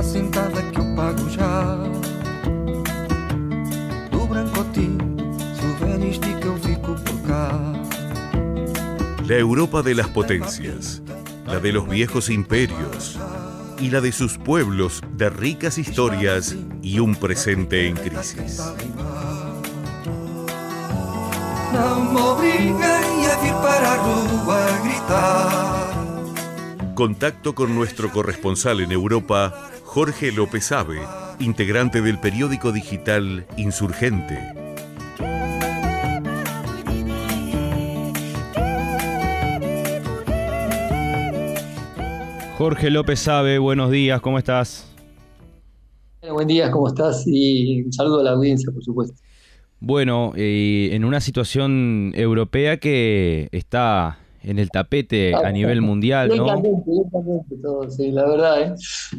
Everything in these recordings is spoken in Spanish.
a sentada que eu pago já. Do branco tinto, se o velho estica eu fico por cá. La Europa de las potencias, la de los viejos imperios y la de sus pueblos de ricas historias y un presente en crisis. Não me obriguem a vir para a rua a gritar. Contacto con nuestro corresponsal en Europa, Jorge López Abe, integrante del periódico digital Insurgente. Jorge López Abe, buenos días, ¿cómo estás? Buen día, ¿cómo estás? Y un saludo a la audiencia, por supuesto. Bueno, en una situación europea que está en el tapete a nivel mundial, ¿no? Lentamente todo, sí, la verdad.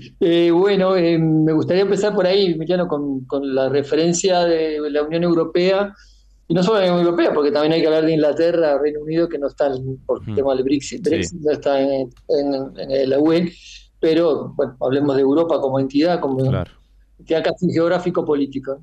Me gustaría empezar por ahí, Emiliano, con la referencia de la Unión Europea, y no solo la Unión Europea, porque también hay que hablar de Inglaterra, Reino Unido, que no están por el tema del Brexit, Sí. no está en la UE, pero bueno, hablemos de Europa como entidad, como Claro. entidad casi geográfico-política.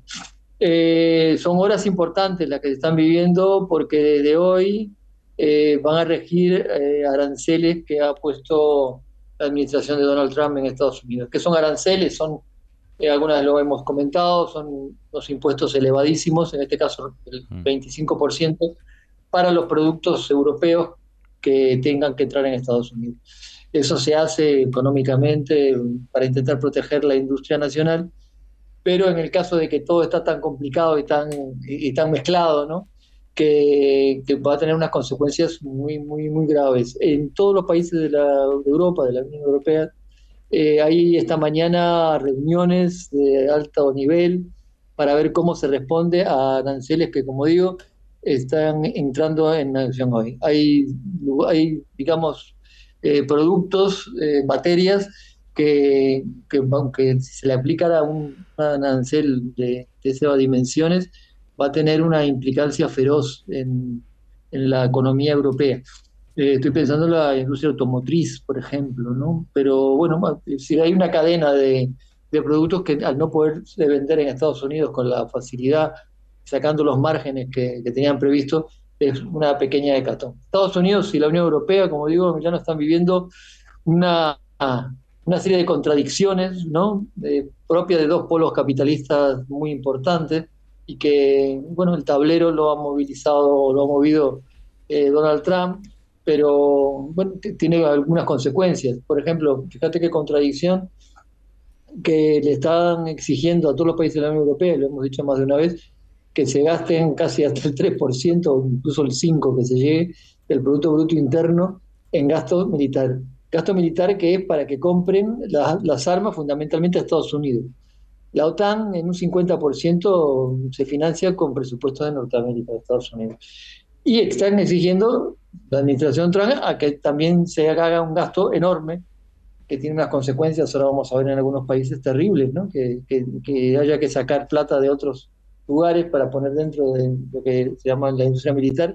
Son horas importantes las que se están viviendo porque desde hoy van a regir aranceles que ha puesto la administración de Donald Trump en Estados Unidos. ¿Qué son aranceles? Son, algunas lo hemos comentado, son los impuestos elevadísimos, en este caso el 25%, para los productos europeos que tengan que entrar en Estados Unidos. Eso se hace económicamente para intentar proteger la industria nacional, pero en el caso de que todo está tan complicado y tan mezclado, ¿no? que va a tener unas consecuencias muy, muy, muy graves. En todos los países de Europa, de la Unión Europea, hay esta mañana reuniones de alto nivel para ver cómo se responde a aranceles que, como digo, están entrando en acción hoy. Hay digamos, productos, materias que aunque si se le aplicara un arancel de esas dimensiones, va a tener una implicancia feroz en la economía europea. Estoy pensando en la industria automotriz, por ejemplo, ¿no? Pero bueno, si hay una cadena de productos que al no poder vender en Estados Unidos con la facilidad, sacando los márgenes que tenían previsto, es una pequeña hecatombe. Estados Unidos y la Unión Europea, como digo, Emiliano, están viviendo una serie de contradicciones, ¿no? Propias de dos polos capitalistas muy importantes y que, bueno, el tablero lo ha movido Donald Trump, pero bueno, tiene algunas consecuencias. Por ejemplo, fíjate qué contradicción que le están exigiendo a todos los países de la Unión Europea, lo hemos dicho más de una vez, que se gasten casi hasta el 3% o incluso el 5% que se llegue del Producto Bruto Interno en gasto militar. Gasto militar que es para que compren las armas fundamentalmente a Estados Unidos. La OTAN en un 50% se financia con presupuestos de Norteamérica, de Estados Unidos. Y están exigiendo la administración Trump a que también se haga un gasto enorme que tiene unas consecuencias, ahora vamos a ver en algunos países terribles, ¿no? Que haya que sacar plata de otros lugares para poner dentro de lo que se llama la industria militar.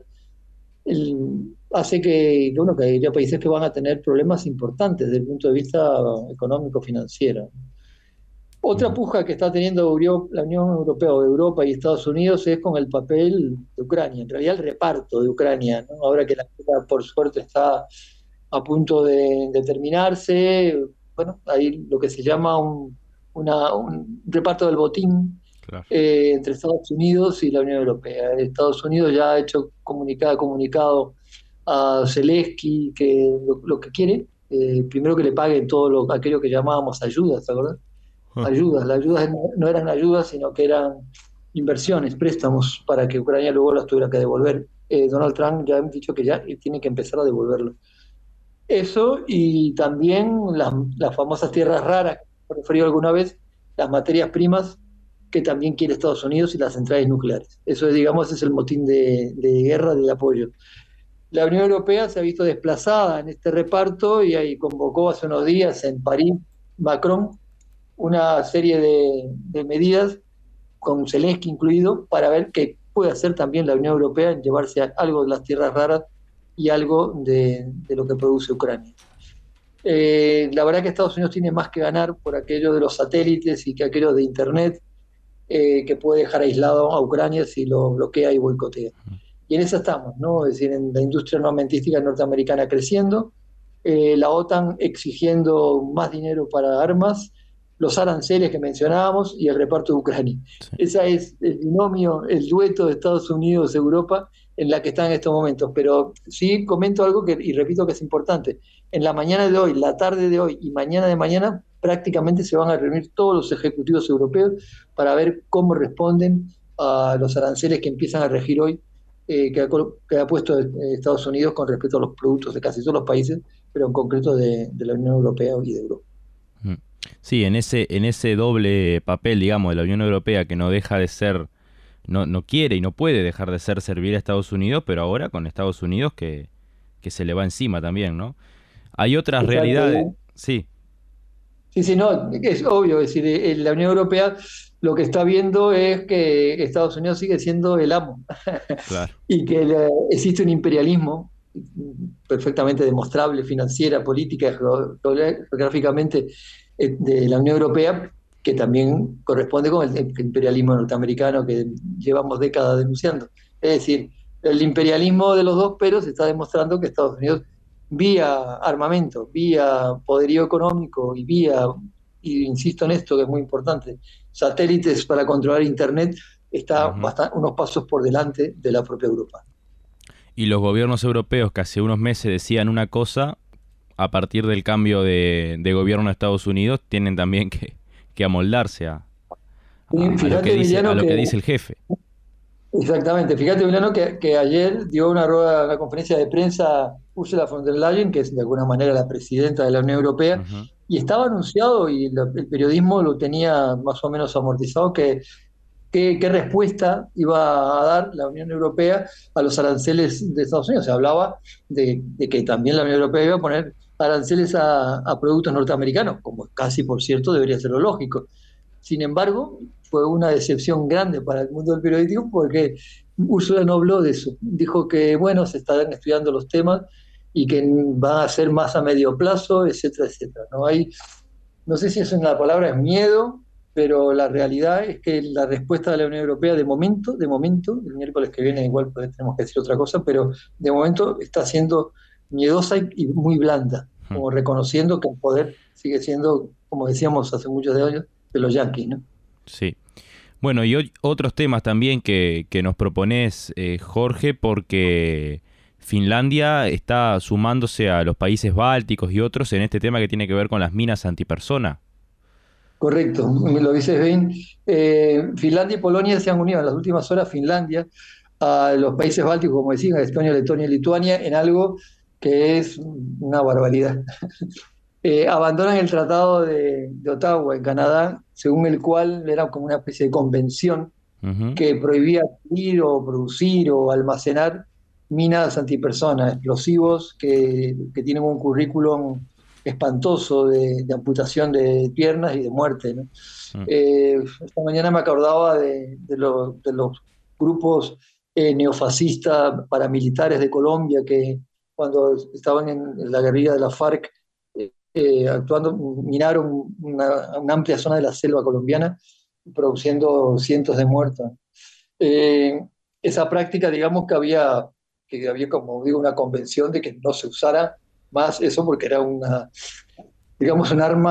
Hace que haya países que van a tener problemas importantes desde el punto de vista económico-financiero. Otra puja que está teniendo la Unión Europea o Europa y Estados Unidos es con el papel de Ucrania, en realidad el reparto de Ucrania, ¿no? Ahora que la guerra por suerte está a punto de terminarse, bueno, hay lo que se llama un reparto del botín. Claro. Entre Estados Unidos y la Unión Europea. Estados Unidos ya ha hecho comunicado a Zelensky que lo que quiere, primero que le paguen todo aquello que llamábamos ayudas, ¿te acuerdas? Ayudas, las ayudas no eran ayudas, sino que eran inversiones, préstamos, para que Ucrania luego las tuviera que devolver. Donald Trump ya ha dicho que ya tiene que empezar a devolverlo. Eso, y también las famosas tierras raras, que he referido alguna vez, las materias primas que también quiere Estados Unidos y las centrales nucleares. Eso, digamos, es el motín de guerra, de apoyo. La Unión Europea se ha visto desplazada en este reparto y ahí convocó hace unos días en París Macron una serie de medidas, con Zelensky incluido, para ver qué puede hacer también la Unión Europea en llevarse algo de las tierras raras y algo de lo que produce Ucrania. La verdad que Estados Unidos tiene más que ganar por aquello de los satélites y que aquello de Internet, que puede dejar aislado a Ucrania si lo bloquea y boicotea. Y en eso estamos, ¿no? Es decir, en la industria armamentística norteamericana creciendo, la OTAN exigiendo más dinero para armas, los aranceles que mencionábamos y el reparto de Ucrania. Sí. Ese es el binomio, el dueto de Estados Unidos-Europa en la que está en estos momentos. Pero sí comento algo que, y repito que es importante. En la mañana de hoy, la tarde de hoy y mañana de mañana, prácticamente se van a reunir todos los ejecutivos europeos para ver cómo responden a los aranceles que empiezan a regir hoy, que ha puesto Estados Unidos con respecto a los productos de casi todos los países, pero en concreto de la Unión Europea y de Europa. Mm. Sí, en ese doble papel, digamos, de la Unión Europea, que no deja de ser, no quiere y no puede dejar de ser servir a Estados Unidos, pero ahora con Estados Unidos que se le va encima también, ¿no? Hay otras Exacto. realidades, sí, Sí, sí, no, es obvio, es decir, la Unión Europea lo que está viendo es que Estados Unidos sigue siendo el amo claro. y que existe un imperialismo perfectamente demostrable, financiera, política, geográficamente, de la Unión Europea, que también corresponde con el imperialismo norteamericano que llevamos décadas denunciando. Es decir, el imperialismo de los dos, pero se está demostrando que Estados Unidos, vía armamento, vía poderío económico y vía, y insisto en esto que es muy importante, satélites para controlar Internet, está Ujú. unos pasos por delante de la propia Europa. Y los gobiernos europeos que hace unos meses decían una cosa, a partir del cambio de gobierno de Estados Unidos, tienen también que amoldarse Y a lo que fíjate, dice, Emiliano, a lo que que dice el jefe. exactamente, fíjate, Emiliano, que ayer dio una conferencia de prensa Ursula von der Leyen, que es de alguna manera la presidenta de la Unión Europea, Ujú. y estaba anunciado, y el periodismo lo tenía más o menos amortizado, qué respuesta iba a dar la Unión Europea a los aranceles de Estados Unidos. Se hablaba de que también la Unión Europea iba a poner aranceles a productos norteamericanos, como casi, por cierto, debería ser lo lógico. Sin embargo, fue una decepción grande para el mundo del periodismo porque Ursula no habló de eso. Dijo que, bueno, se estarán estudiando los temas y que van a ser más a medio plazo, etcétera, etcétera. No sé si es una palabra, es miedo, pero la realidad es que la respuesta de la Unión Europea de momento, el miércoles que viene igual pues, tenemos que decir otra cosa, pero de momento está siendo miedosa y muy blanda, Ujú. como reconociendo que el poder sigue siendo, como decíamos hace muchos años, de los yanquis, ¿no? Sí. Bueno, y otros temas también que nos propones, Jorge, porque Finlandia está sumándose a los países bálticos y otros en este tema que tiene que ver con las minas antipersona. Correcto, lo dices bien. Finlandia y Polonia se han unido en las últimas horas, Finlandia, a los países bálticos, como decían, a Estonia, Letonia y Lituania, en algo que es una barbaridad. Abandonan el Tratado de Ottawa en Canadá, según el cual era como una especie de convención Ujú. que prohibía adquirir o producir o almacenar minas antipersona, explosivos que tienen un currículum espantoso de amputación de piernas y de muerte, ¿no? Mm. Esta mañana me acordaba de los grupos neofascistas paramilitares de Colombia que cuando estaban en la guerrilla de la FARC actuando, minaron una amplia zona de la selva colombiana, produciendo cientos de muertos. Eh, Esa práctica, digamos que había, como digo, una convención de que no se usara más eso porque era digamos,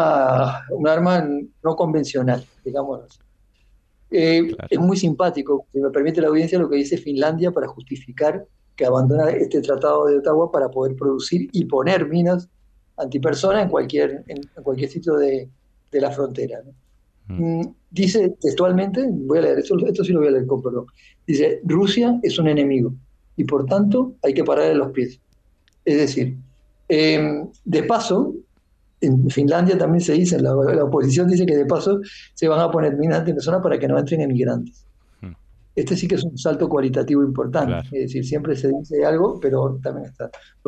un arma no convencional, digamos. Claro. Es muy simpático, si me permite la audiencia, lo que dice Finlandia para justificar que abandona este tratado de Ottawa para poder producir y poner minas antipersona en cualquier sitio de la frontera, ¿no? Mm. Dice textualmente, voy a leer, esto sí lo voy a leer con perdón, dice, Rusia es un enemigo y por tanto hay que pararle los pies. Es decir, de paso, en Finlandia también se dice, la oposición dice que de paso se van a poner minas antipersona para que no entren emigrantes. Mm. Este sí que es un salto cualitativo importante, Claro. es decir, siempre se dice algo, pero también está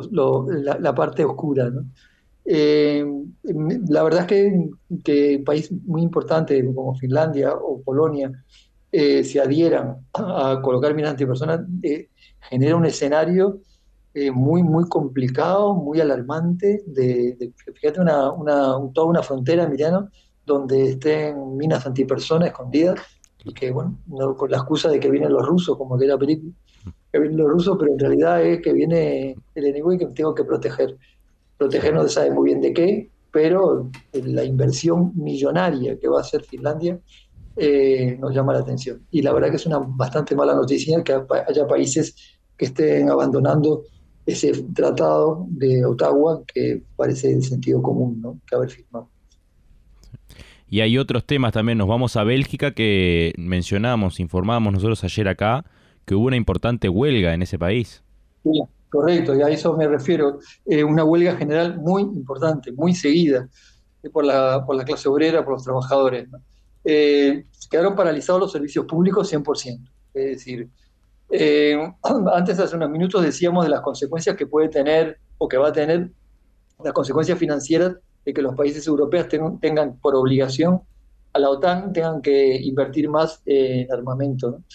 la parte oscura, ¿no? Eh, la verdad es que un país muy importante como Finlandia o Polonia se adhieran a colocar minas antipersona, genera un escenario muy, muy complicado, muy alarmante. Fíjate, toda una frontera, Emiliano, donde estén minas antipersona escondidas, y que, bueno, no, con la excusa de que vienen los rusos, como que era película, que vienen los rusos, pero en realidad es que viene el enemigo y que tengo que proteger. Sí. Proteger no se sabe muy bien de qué, pero la inversión millonaria que va a hacer Finlandia nos llama la atención. Y la verdad que es una bastante mala noticia que haya países que estén abandonando ese tratado de Ottawa que parece de sentido común, ¿no?, que haber firmado. Y hay otros temas también. Nos vamos a Bélgica, que mencionamos, informábamos nosotros ayer acá, que hubo una importante huelga en ese país. Sí, correcto, y a eso me refiero. Una huelga general muy importante, muy seguida, por la clase obrera, por los trabajadores, ¿no? Quedaron paralizados los servicios públicos 100%. Es decir, antes, hace unos minutos, decíamos de las consecuencias que puede tener o que va a tener, las consecuencias financieras de que los países europeos tengan por obligación a la OTAN, tengan que invertir más en armamento, ¿no?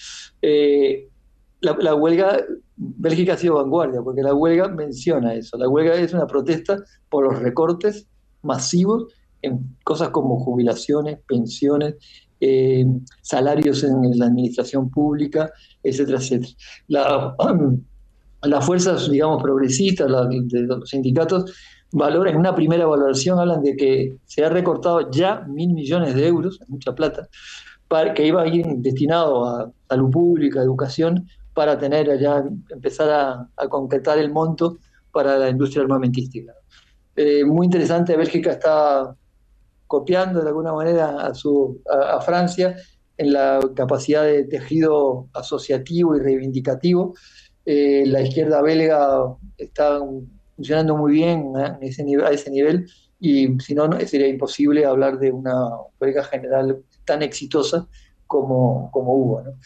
La huelga, Bélgica ha sido vanguardia, porque la huelga menciona eso. La huelga es una protesta por los recortes masivos en cosas como jubilaciones, pensiones, eh, salarios en la administración pública, etcétera, etcétera. La, las fuerzas, digamos, progresistas, de los sindicatos, valoran, en una primera valoración, hablan de que se ha recortado ya 1.000 millones de euros, mucha plata, que iba a ir destinado a salud pública, educación, para tener allá, empezar a concretar el monto para la industria armamentística. Muy interesante, Bélgica está copiando de alguna manera a Francia en la capacidad de tejido asociativo y reivindicativo. La izquierda belga está funcionando muy bien a ese nivel, y si no, sería imposible hablar de una huelga general tan exitosa como hubo, ¿no?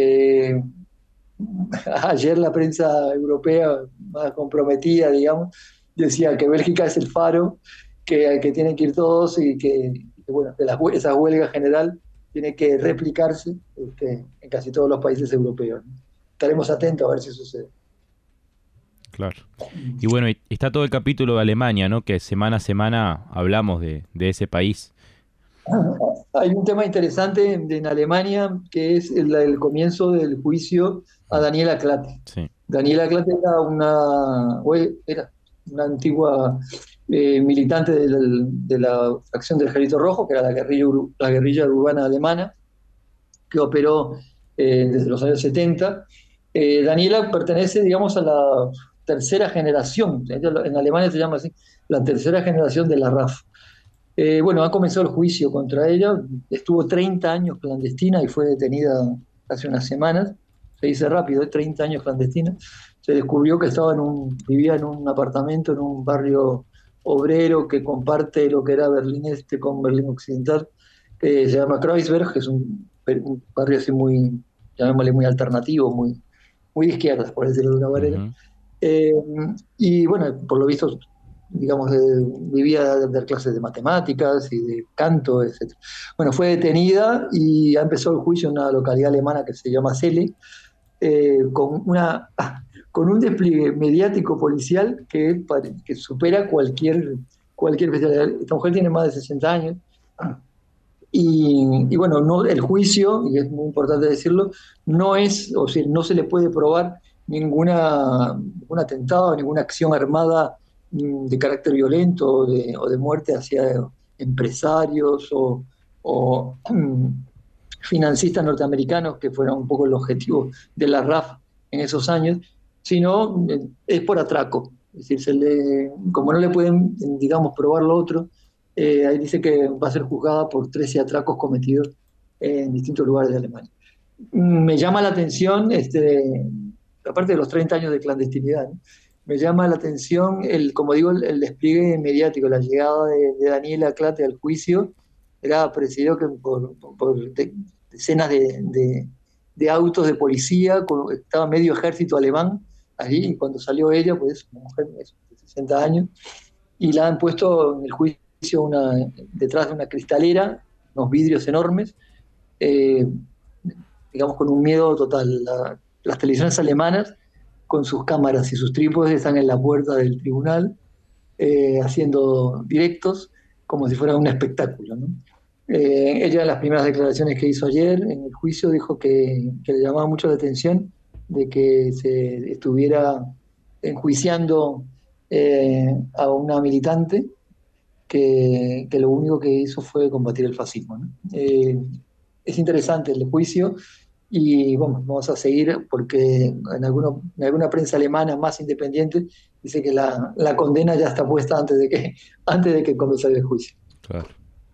Ayer la prensa europea, más comprometida, digamos, decía que Bélgica es el faro, que tienen que ir todos, y bueno, que esa huelga general tiene que replicarse en casi todos los países europeos, ¿no? Estaremos atentos a ver si sucede. Claro. Y bueno, y está todo el capítulo de Alemania, ¿no? Que semana a semana hablamos de ese país. Hay un tema interesante en Alemania, que es el comienzo del juicio a Daniela Klatte. Sí. Daniela Klatte era una antigua militante de la facción del Ejército Rojo, que era la guerrilla urbana alemana, que operó desde los años 70. Daniela pertenece, digamos, a la tercera generación, en Alemania se llama así, la tercera generación de la RAF. Bueno, ha comenzado el juicio contra ella. Estuvo 30 años clandestina y fue detenida hace unas semanas. Se dice rápido, 30 años clandestina. Se descubrió que vivía en un apartamento en un barrio obrero que comparte lo que era Berlín Este con Berlín Occidental, que se llama Kreuzberg, que es un barrio así muy, llamémosle, muy alternativo, muy, muy de izquierdas, por decirlo de una manera. Uh-huh. Y bueno, por lo visto, digamos, vivía de dar clases de matemáticas y de canto, etc. Bueno, fue detenida y ya empezó el juicio en una localidad alemana que se llama Celle, con un despliegue mediático policial que supera cualquier especialidad. Esta mujer tiene más de 60 años. Y bueno, el juicio, y es muy importante decirlo, no se le puede probar ningún atentado, ninguna acción armada de carácter violento o de muerte hacia empresarios o financistas norteamericanos, que fueron un poco el objetivo de la RAF en esos años, sino es por atraco. Es decir, como no le pueden, digamos, probar lo otro, ahí dice que va a ser juzgada por 13 atracos cometidos en distintos lugares de Alemania. Me llama la atención, aparte de los 30 años de clandestinidad, ¿no?, me llama la atención, como digo, el despliegue mediático. La llegada de Daniela Klatte al juicio era precedido por decenas de autos de policía, estaba medio ejército alemán allí, y cuando salió ella, pues una mujer de 60 años, y la han puesto en el juicio detrás de una cristalera, unos vidrios enormes, digamos, con un miedo total. Las televisiones alemanas con sus cámaras y sus trípodes, están en la puerta del tribunal haciendo directos como si fuera un espectáculo, ¿no? Ella en las primeras declaraciones que hizo ayer en el juicio dijo que le llamaba mucho la atención de que se estuviera enjuiciando a una militante que lo único que hizo fue combatir el fascismo, ¿no? Es interesante el juicio y bueno, vamos a seguir porque en alguna prensa alemana más independiente dice que la condena ya está puesta antes de que comience el juicio. Claro.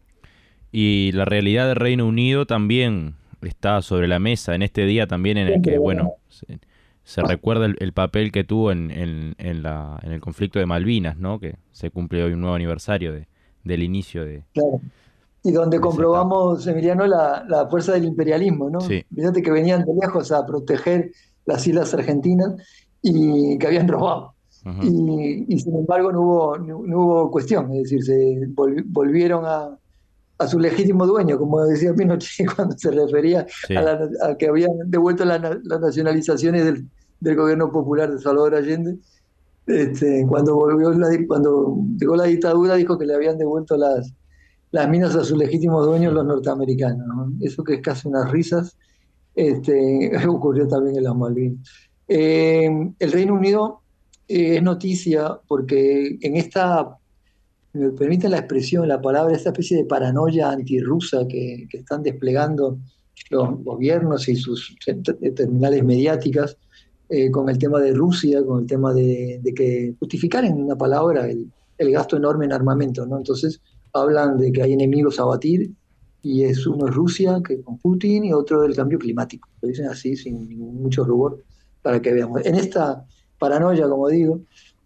Y la realidad del Reino Unido también está sobre la mesa en este día también en el que, bueno, se recuerda el papel que tuvo en el conflicto de Malvinas, ¿no? Que se cumple hoy un nuevo aniversario del inicio de... Claro. Y donde comprobamos, Emiliano, la fuerza del imperialismo, ¿no? Sí. Fíjate que venían de lejos a proteger las islas argentinas y que habían robado. Uh-huh. Y sin embargo no hubo cuestión, es decir, se volvieron a su legítimo dueño, como decía Pinochet cuando se refería Sí. a que habían devuelto las nacionalizaciones del gobierno popular de Salvador Allende. Cuando llegó la dictadura dijo que le habían devuelto las minas a sus legítimos dueños los norteamericanos, ¿no? Eso que es casi unas risas, ocurrió también en las Malvinas. El Reino Unido es noticia porque me permiten la expresión, la palabra, esta especie de paranoia antirrusa que están desplegando los gobiernos y sus terminales mediáticas con el tema de Rusia, con el tema de que justificar en una palabra el gasto enorme en armamento, ¿no? Entonces hablan de que hay enemigos a batir y uno es Rusia que con Putin y otro el cambio climático. Lo dicen así sin mucho rubor para que veamos. En esta paranoia, como digo,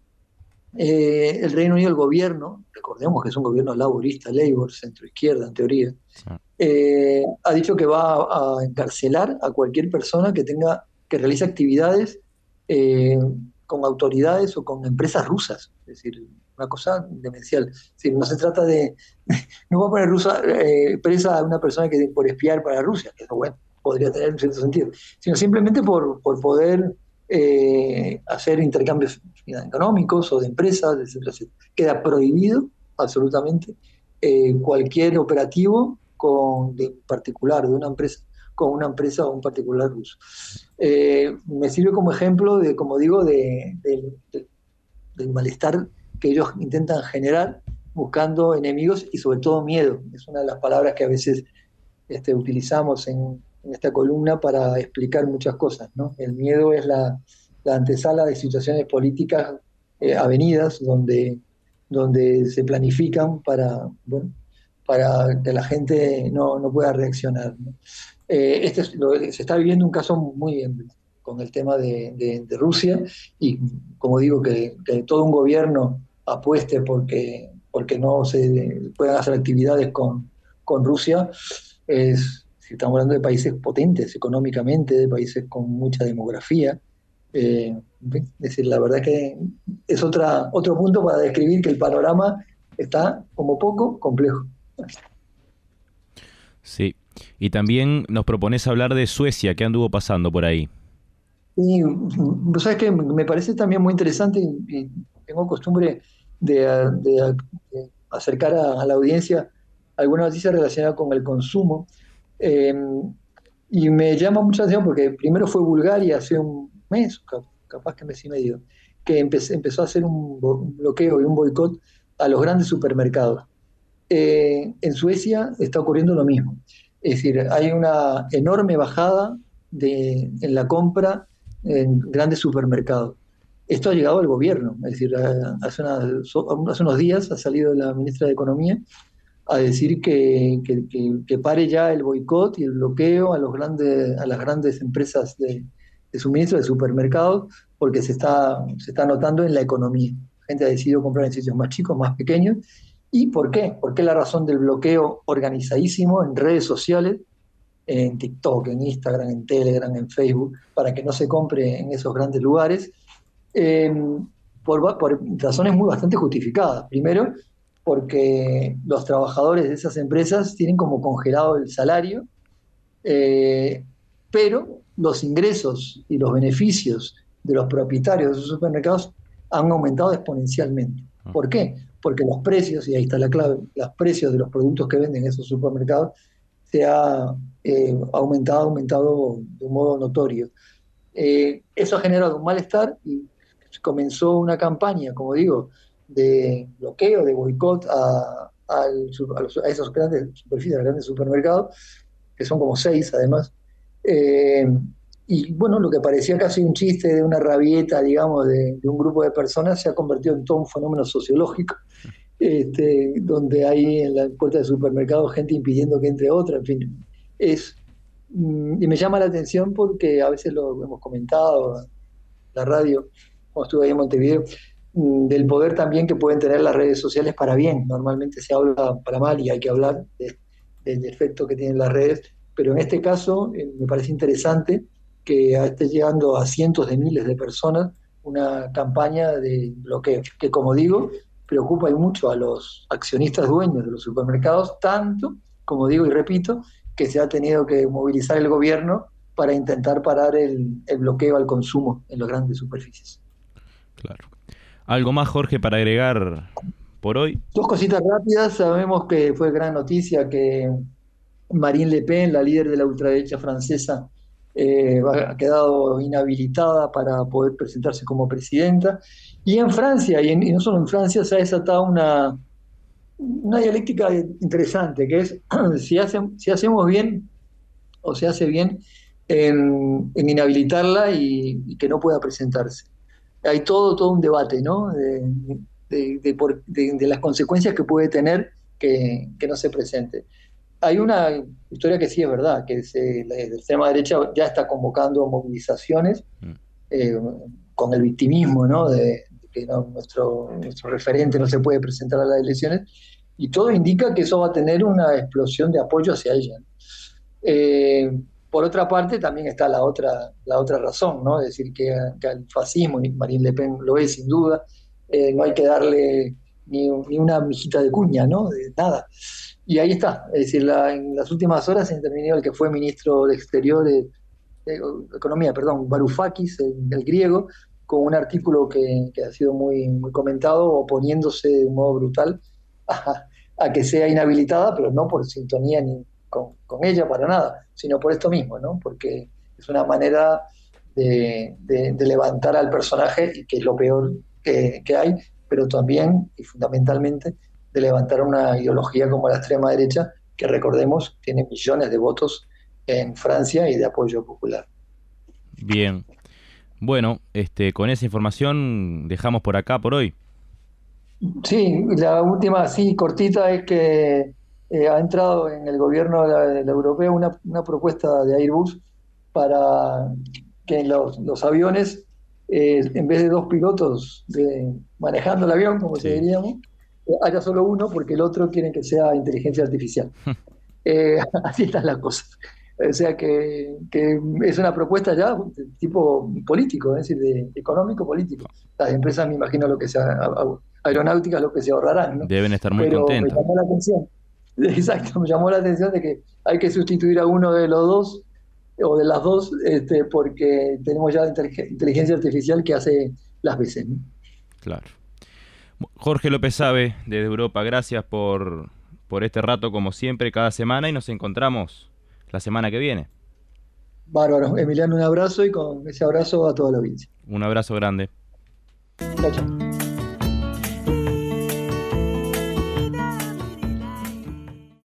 el Reino Unido, el gobierno, recordemos que es un gobierno laborista, Labour, centro-izquierda en teoría, ha dicho que va a encarcelar a cualquier persona que realice actividades con autoridades o con empresas rusas. Es decir, una cosa demencial. Es decir, no se trata no va a poner presa a una persona que por espiar para Rusia, que eso, bueno, podría tener un cierto sentido, sino simplemente por poder hacer intercambios económicos o de empresas, etcétera, etcétera. Queda prohibido absolutamente cualquier operativo de particular de una empresa con una empresa o un particular ruso. Me sirve como ejemplo como digo, del malestar que ellos intentan generar buscando enemigos y sobre todo miedo. Es una de las palabras que a veces utilizamos en esta columna para explicar muchas cosas, ¿no? El miedo es la antesala de situaciones políticas avenidas donde se planifican para que la gente no pueda reaccionar, ¿no? Se está viviendo un caso muy bien con el tema de Rusia y como digo que todo un gobierno apueste porque no se puedan hacer actividades con Rusia. Si estamos hablando de países potentes económicamente, de países con mucha demografía. Es decir, la verdad que es otro punto para describir que el panorama está como poco complejo. Sí, y también nos propones hablar de Suecia, ¿qué anduvo pasando por ahí? Y vos sabés que me parece también muy interesante y tengo costumbre de acercar a la audiencia alguna noticia relacionada con el consumo. Y me llama mucho la atención porque primero fue Bulgaria hace un mes, capaz que mes y medio, que empezó a hacer un bloqueo y un boicot a los grandes supermercados. En Suecia está ocurriendo lo mismo. Es decir, hay una enorme bajada en la compra en grandes supermercados. Esto ha llegado al gobierno. Es decir, hace unos días ha salido la ministra de Economía a decir que pare ya el boicot y el bloqueo a las grandes empresas de suministro de supermercados, porque se está notando en la economía. La gente ha decidido comprar en sitios más chicos, más pequeños. ¿Y por qué? ¿Por qué la razón del bloqueo organizadísimo en redes sociales, en TikTok, en Instagram, en Telegram, en Facebook, para que no se compre en esos grandes lugares? Por razones bastante justificadas. Primero, porque los trabajadores de esas empresas tienen como congelado el salario, pero los ingresos y los beneficios de los propietarios de esos supermercados han aumentado exponencialmente. ¿Por qué? Porque los precios, y ahí está la clave, los precios de los productos que venden esos supermercados se ha aumentado de un modo notorio. Eso ha generado un malestar y comenzó una campaña, como digo, de bloqueo, de boicot a esos grandes superficies, grandes supermercados, que son como 6 además. Y bueno, lo que parecía casi un chiste de una rabieta, digamos, de un grupo de personas, se ha convertido en todo un fenómeno sociológico, donde hay en la puerta del supermercado gente impidiendo que entre otra, en fin. Y me llama la atención porque a veces lo hemos comentado en la radio, cuando estuve ahí en Montevideo, del poder también que pueden tener las redes sociales para bien. Normalmente se habla para mal y hay que hablar del efecto que tienen las redes, pero en este caso me parece interesante que esté llegando a cientos de miles de personas una campaña de bloqueo, que como digo, preocupa y mucho a los accionistas dueños de los supermercados, tanto, como digo y repito, que se ha tenido que movilizar el gobierno para intentar parar el bloqueo al consumo en las grandes superficies. Claro. ¿Algo más, Jorge, para agregar por hoy? 2 cositas rápidas. Sabemos que fue gran noticia que Marine Le Pen, la líder de la ultraderecha francesa, ha quedado inhabilitada para poder presentarse como presidenta. Y en Francia, y no solo en Francia, se ha desatado una dialéctica interesante, que es si hacemos bien o se hace bien en inhabilitarla y que no pueda presentarse. Hay todo un debate, ¿no? De las consecuencias que puede tener que no se presente. Hay una historia que sí es verdad, que la extrema derecha ya está convocando movilizaciones con el victimismo, ¿no? De que nuestro referente no se puede presentar a las elecciones, y todo indica que eso va a tener una explosión de apoyo hacia ella. Por otra parte, también está la otra razón, ¿no? Es decir, que al fascismo, y Marine Le Pen lo es sin duda, no hay que darle ni una mijita de cuña, ¿no? De nada. Y ahí está, es decir, en las últimas horas se intervino el que fue ministro de Exteriores, de Economía, perdón, Varoufakis, el griego, con un artículo que ha sido muy, muy comentado, oponiéndose de un modo brutal a que sea inhabilitada, pero no por sintonía ni con ella para nada, sino por esto mismo, ¿no? Porque es una manera de levantar al personaje, y que es lo peor que hay, pero también y fundamentalmente de levantar una ideología como la extrema derecha, que recordemos tiene millones de votos en Francia y de apoyo popular. Bien. Bueno, con esa información dejamos por acá por hoy. Sí, la última, así cortita, es que ha entrado en el gobierno de la europeo una propuesta de Airbus para que en los aviones, en vez de 2 pilotos manejando el avión, como se diríamos, haya solo uno, porque el otro quieren que sea inteligencia artificial. Así están las cosas. O sea que es una propuesta ya de tipo político, es decir, de económico político. Las empresas, me imagino, aeronáuticas, lo que se ahorrarán, ¿no? Deben estar muy Pero contentas. me llamó la atención. Exacto, me llamó la atención de que hay que sustituir a uno de los dos, o de las dos, porque tenemos ya inteligencia artificial que hace las veces, ¿no? Claro. Jorge López Sabe, desde Europa, gracias por este rato, como siempre, cada semana, y nos encontramos la semana que viene. Bárbaro. Emiliano, un abrazo, y con ese abrazo a toda la audiencia. Un abrazo grande. Chao, chao.